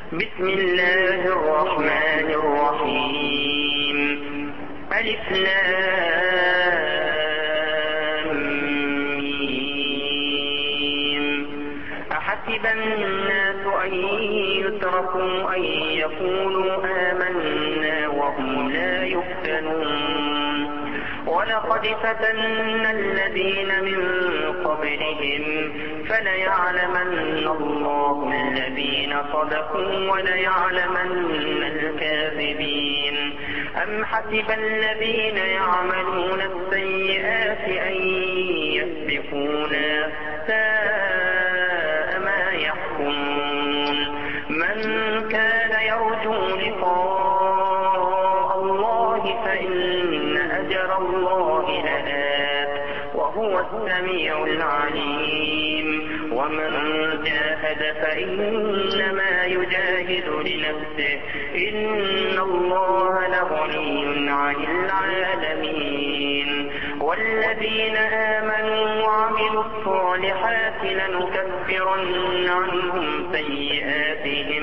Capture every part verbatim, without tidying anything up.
بسم الله الرحمن الرحيم. ألف لام ميم. أحسب الناس أن يتركوا أن يقولوا آمنا وهم لا يفتنون. ولقد فتنا الذين من قبلهم فليعلمن الله الذين صدقوا وليعلمن الكاذبين. أم حسب الذين يعملون السيئات أن يسبقونا ساء ما يحكمون. من كان يرجو لقاء الله فإن أجر الله لآت وهو السميع العليم. ومن جاهد فإنما يجاهد لنفسه إن الله لغني عن العالمين. والذين آمنوا وعملوا الصالحات لنكفرن عنهم سيئاتهم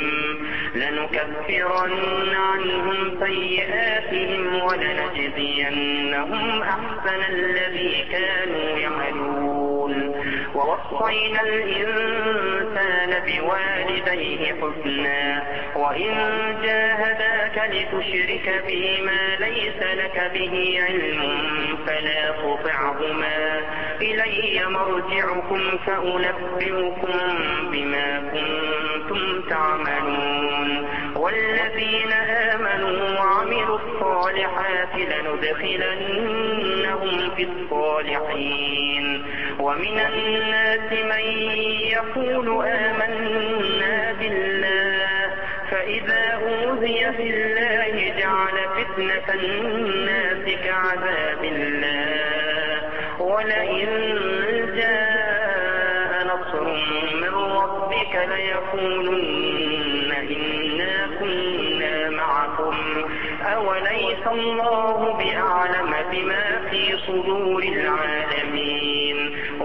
لنكفرن عنهم سيئاتهم ولنجزينهم أحسن الذي كانوا يعملون. ووصينا الإنسان بوالديه حسنا وإن جاهداك لتشرك بي ما ليس لك به علم فلا تطعهما إلي مرجعكم فأنبئكم بما كنتم تعملون. والذين آمنوا وعملوا الصالحات لندخلنهم في الصالحين. ومن الناس من يقول آمنا بالله فإذا أوذي في الله جعل فتنة الناس كعذاب الله. ولئن جاء نصر من ربك ليقولن إنا كنا معكم أوليس الله بأعلم بما في صدور العالمين.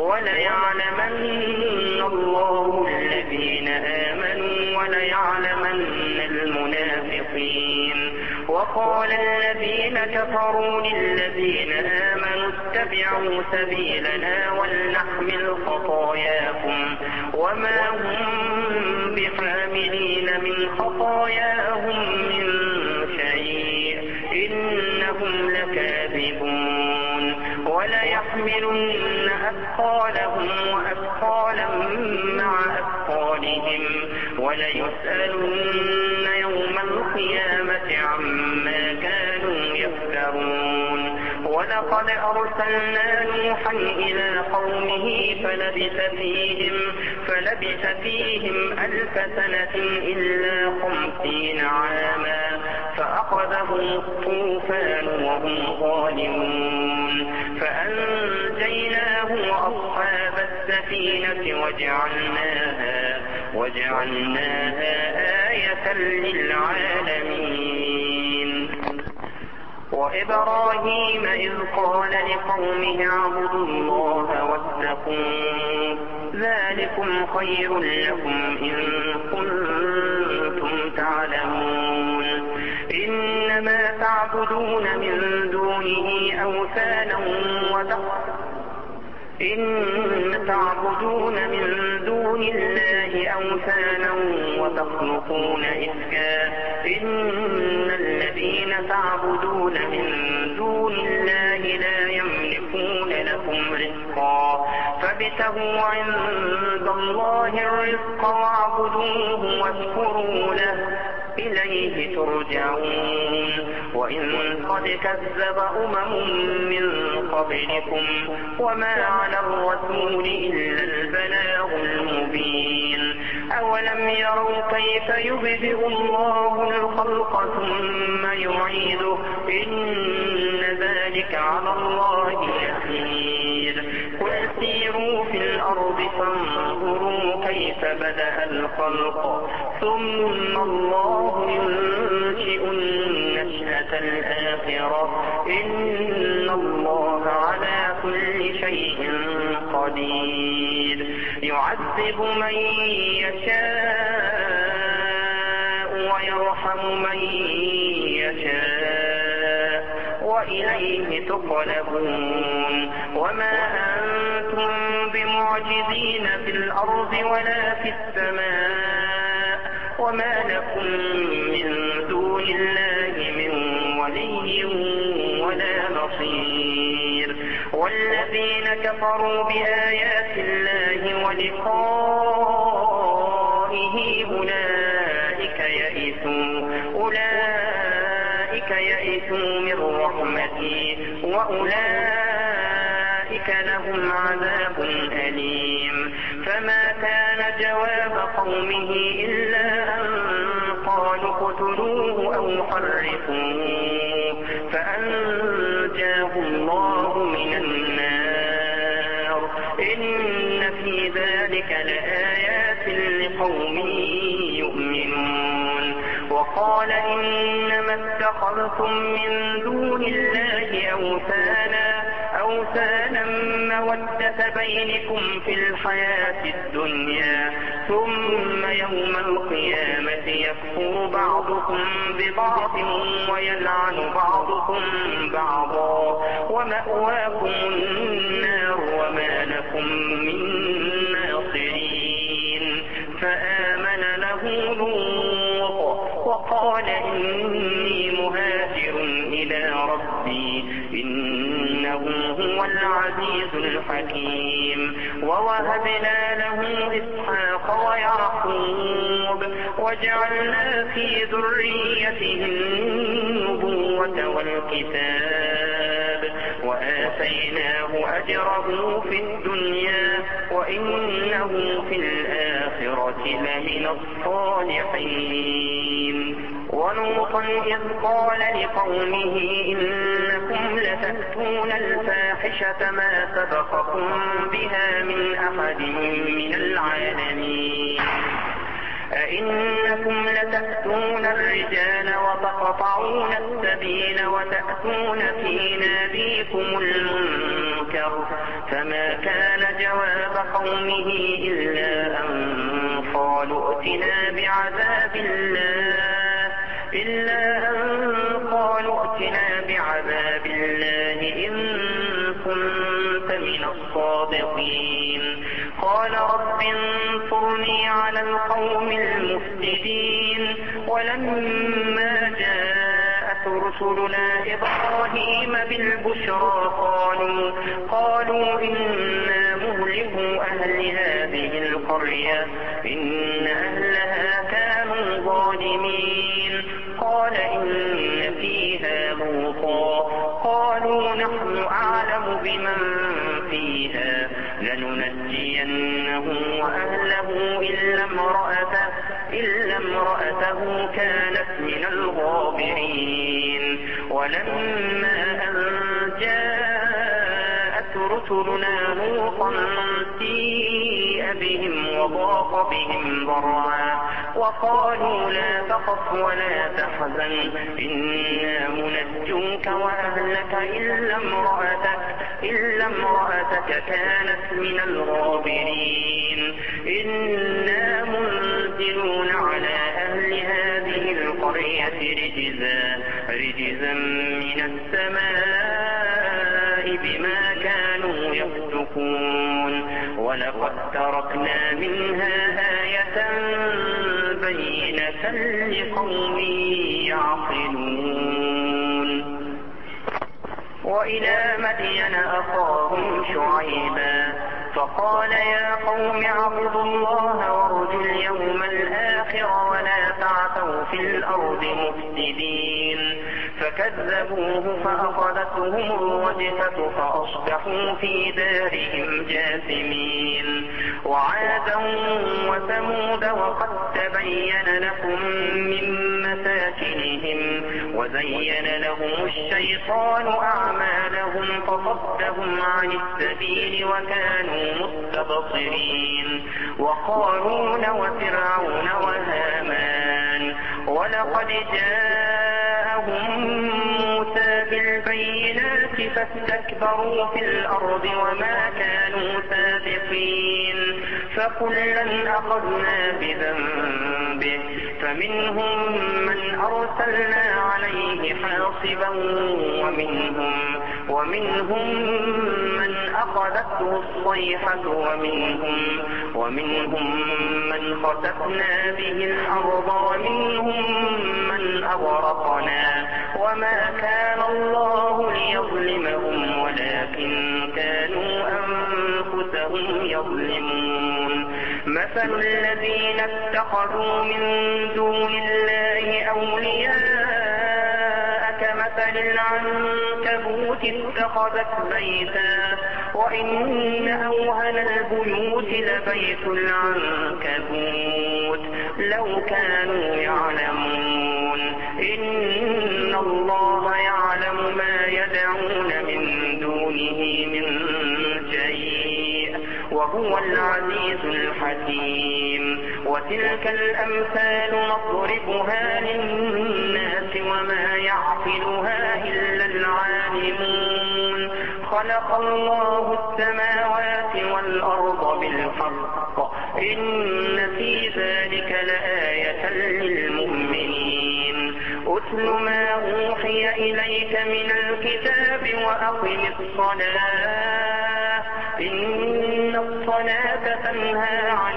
وليعلمن الله الذين آمنوا وليعلمن المنافقين. وقال الذين كفروا للذين آمنوا اتبعوا سبيلنا ولنحمل خطاياكم وما هم بحاملين من خطاياهم من شيء إنهم لكاذبون. وليحملن أثقالهم وأثقالا مع أثقالهم وليسألن يوم القيامة عما كانوا يفترون. ولقد أرسلنا نوحا إلى قومه فلبث فيهم, فلبث فيهم ألف سنة إلا خمسين عاما فأخذهم الطوفان وهم ظالمون. فأنجيناه وأصحاب السفينة وجعلناها, وجعلناها آية للعالمين. وإبراهيم إذ قال لقومه اعبدوا الله واتقوه ذلكم خير لكم إن كنتم تعلمون. إنما تعبدون من دونه أوثانا إن تعبدون من دون الله أوثانا وتخلقون إفكا إن الذين تعبدون من دون الله لا يملكون لكم رزقا فابتغوا عند الله الرزق واعبدوه واشكروا له إليه ترجعون. وإن قد كذب أمم من قبلكم وما على الرسول إلا البلاغ المبين. أولم يروا كيف يبدئ الله الخلق ثم يعيده إن ذلك على الله يسير. قل سيروا في الأرض فانظروا كيف بدأ الخلق ثم الله ينشئ النشأة الآخرة إن الله على كل شيء قدير. يعذب من يشاء يرحم من يشاء وإليه تقلبون وما أنتم بمعجزين في الأرض ولا في السماء وما لكم من دون الله من ولي ولا نصير والذين كفروا بآيات الله ولقائه أولئك يئسوا أولئك يئسوا من رحمتي وأولئك لهم عذاب أليم فما كان جواب قومه إلا أن قالوا اقتلوه أو حرقوه فأنجاه الله من النار إن في ذلك لآيات لقوم يؤمنون وقال إنما اتخذتم من دون الله أوثانا أوثانا مودة بينكم في الحياة الدنيا ثم يوم القيامة يكفر بعضكم ببعض ويلعن بعضكم بعضا ومأواكم النار وما لكم من ناصرين فآمن له لوط وقال إني مهاجر إلى ربي إنه هو العزيز الحكيم ووهبنا له إسحاق ويعقوب وجعلنا في ذريته النبوة والكتاب وآتيناه أجره في الدنيا وإنه في الآخرة لمن الصالحين ولوطا إذ قال لقومه إنكم لتأتون الفاحشة ما سبقكم بها من أحد من العالمين أئنكم لتأتون الرجال وتقطعون السبيل وتأتون في ناديكم المنكر فما كان جواب قومه إلا أن قالوا ائتنا بعذاب الله إلا أن قالوا ائتنا بعذاب الله إن كنت من الصادقين قال رب انصرني على القوم المفسدين ولما جاءت رسلنا إبراهيم بالبشرى قالوا قالوا إنا مهلكوا أهل هذه القرية إن أهلها كانوا ظالمين قال إن فيها لوطا قالوا نحن أعلم بمن فيها لننجينه وأهله إلا امرأته, إلا امرأته كانت من الغابرين ولما أن جاءت رسلنا لوطا سيء بهم وضاق بهم ضرعا وقالوا لا تخف ولا تحزن إنا منجوك وأهلك إلا امرأتك, إلا امرأتك كانت من الغابرين إنا منزلون على أهل هذه القرية رجزا, رجزا من السماء بما كانوا يفسقون ولقد تركنا منها آية بينة لقوم يعقلون وإلى مدين أخاهم شعيبا فقال يا قوم اعبدوا الله وارجوا اليوم الآخر ولا تعثوا في الأرض مفسدين فكذبوه فأخذتهم الرجفة فأصبحوا في دارهم جاثمين وعادا وثمود وقد تبين لكم من مساكنهم وزين لهم الشيطان أعمالهم فصدهم عن السبيل وكانوا مستبصرين وقارون وفرعون وهامان ولقد جاءهم موسى بالبينات فاستكبروا في الأرض وما كانوا سابقين فكلا أخذنا بذنبه فمنهم من أرسلنا عليه حاصبا ومنهم, ومنهم من أخذته الصيحة ومنهم, ومنهم من خسفنا به الأرض ومنهم من أغرقنا وما كان الله ليظلمهم ولكن كانوا أنفسهم يظلمون. مثل الذين اتخذوا من دون الله أولياء كمثل العنكبوت اتخذت بيتا وإن أوهن البيوت لبيت العنكبوت لو كانوا يعلمون. إن الله يعلم ما يدعون من دونه من شيء وهو العزيز الحكيم. وتلك الأمثال نضربها للناس وما يعقلها إلا العالمون. خلق الله السماوات والأرض بالحق إن في ذلك لآية للمؤمنين. أتل ما أوحي إليك من الكتاب وأقم الصلاة إن الصلاة تنهى عن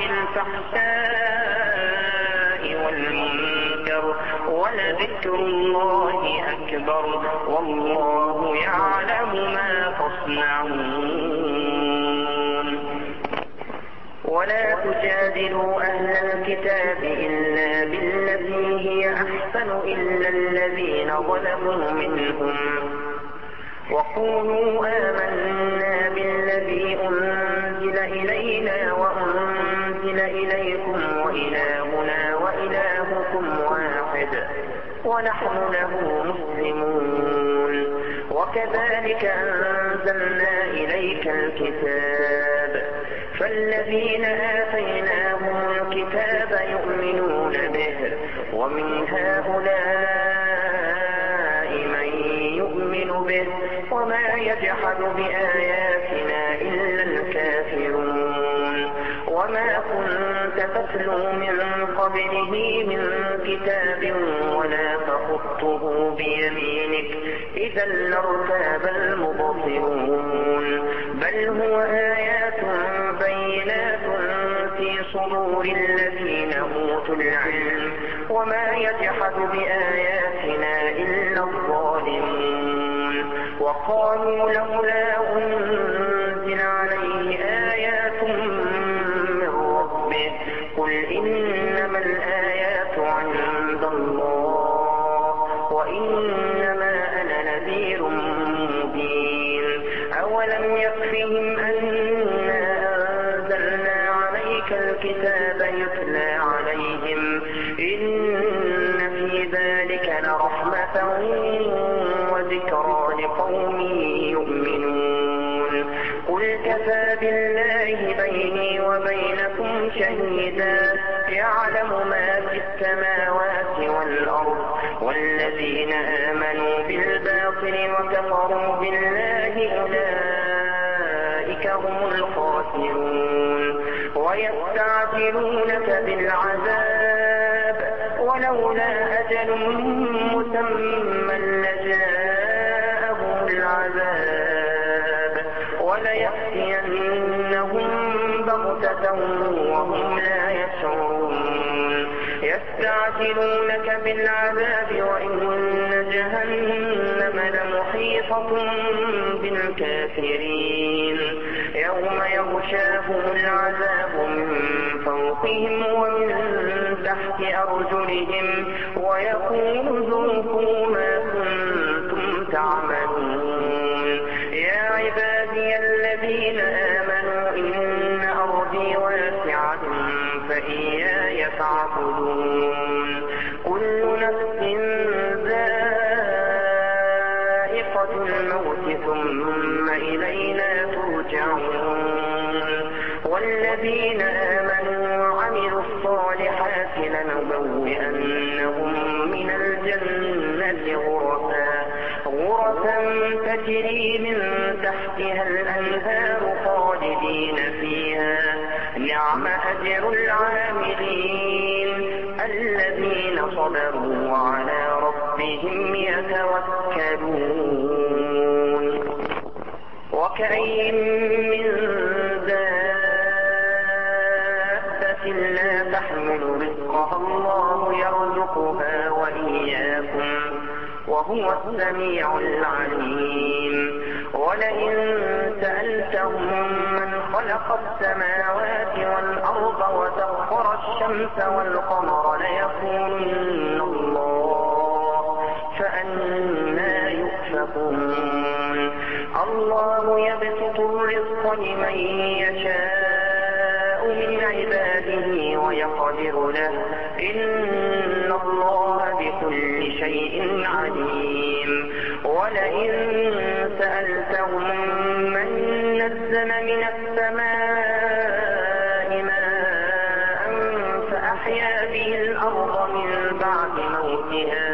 الفحشاء والمنكر ولذكر الله أكبر والله يعلم ما تصنعون. ولا تجادلوا أهل الكتاب إلا بالتي هي أحسن إلا الذين ظلموا منهم وقولوا آمنا بالذي أنزل إلينا وأنزل إليكم وإلهنا وإلهكم واحد ونحن له مسلمون. وكذلك أنزلنا إليك الكتاب فالذين آتيناهم الكتاب يؤمنون به ومن هؤلاء من يؤمن به وما يجحد بآياتنا إلا الكافرون. وما كنت تتلو من قبله من كتاب ولا تخطه بيمينك إذا لارتاب المبطلون. بل هو آيات بينات في صدور الذين أوتوا العلم وما يجحد بآياتنا إلا الظالمون. وقالوا لولا أنزل عليه آيات من ربه قل إنما الآيات عند الله وإنما أنا نذير مبين. أولم يكفهم أنا أنزلنا عليك الكتاب يتلى عليهم إن في ذلك لرحمة وذكرى لقوم يؤمنون. قل كفى بالله بيني وبينكم شهيدا يعلم ما في السماوات والأرض. والذين آمنوا بالباطل وكفروا بالله أولئك هم الخاسرون. ويستعجلونك بالعذاب ولولا أجل مسمى لجاءهم العذاب وليأتينهم بغتة وهم لا يشعرون. يستعجلونك بالعذاب وإن جهنم لمحيطة بالكافرين يوم يغشاهم العذاب من فوقهم ومن تحت أرجلهم ويقول ذوقوا ما كنتم تعملون. يا عبادي الذين آمنوا إن أرضي واسعة فإياي فاعبدون. كل نفس ذائقة الموت ثم إلينا ترجعون. والذين آمنوا وعملوا الصالحات لنبوئنهم من الجنة غرفا غرفا تجري من تحتها الأنهار خالدين فيها نعم أجر العاملين. الذين صبروا وعلى ربهم يتوكلون. وكأي من دابة لا تحمل رزقها الله يرزقها وإياكم وهو السميع العليم. ولئن سألتهم من خلق السماوات والأرض وسخر الشمس والقمر ليقولن الله فأنى يؤفكون. الله يبسط الرزق لمن يشاء من عباده ويقدر له إن الله بكل شيء عليم. ولئن سألتهم من نزل من السماء ماء فأحيا به الأرض من بعد موتها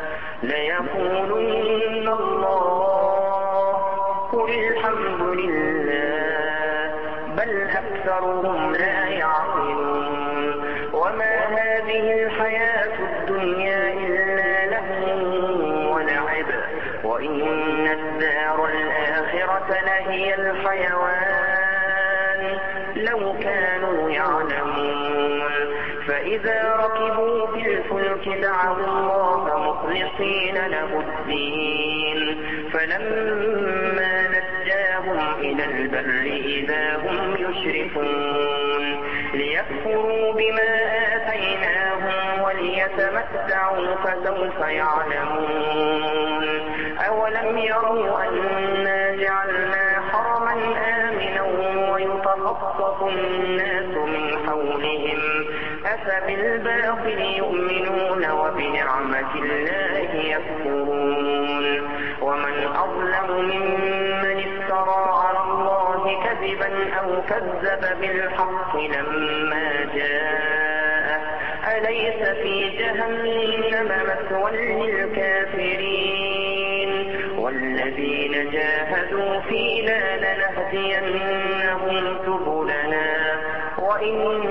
ليقولن الله قل الحمد لله بل أكثرهم لا يعقلون. وما هذه الحياة الدنيا إلا لهو ولعب وإن الدار الآخرة لهي الحيوان لو كانوا يعلمون. فإذا ركبوا في الفلك دعوا الله مخلصين له الدين فلما نجاهم إلى البر إذا هم يشركون ليكفروا بما آتيناهم وليتمتعوا فسوف يعلمون. أولم يروا أنا جعلنا حرما آمنا ويتخطف الناس من حولهم أفبالباطل يؤمنون وبنعمة الله يكفرون. ومن أظلم ممن افترى على الله كذبا أو كذب بالحق لما جاءه أليس في جهنم مثوى للكافرين. والذين جاهدوا فينا لنهدينهم سبلنا وإن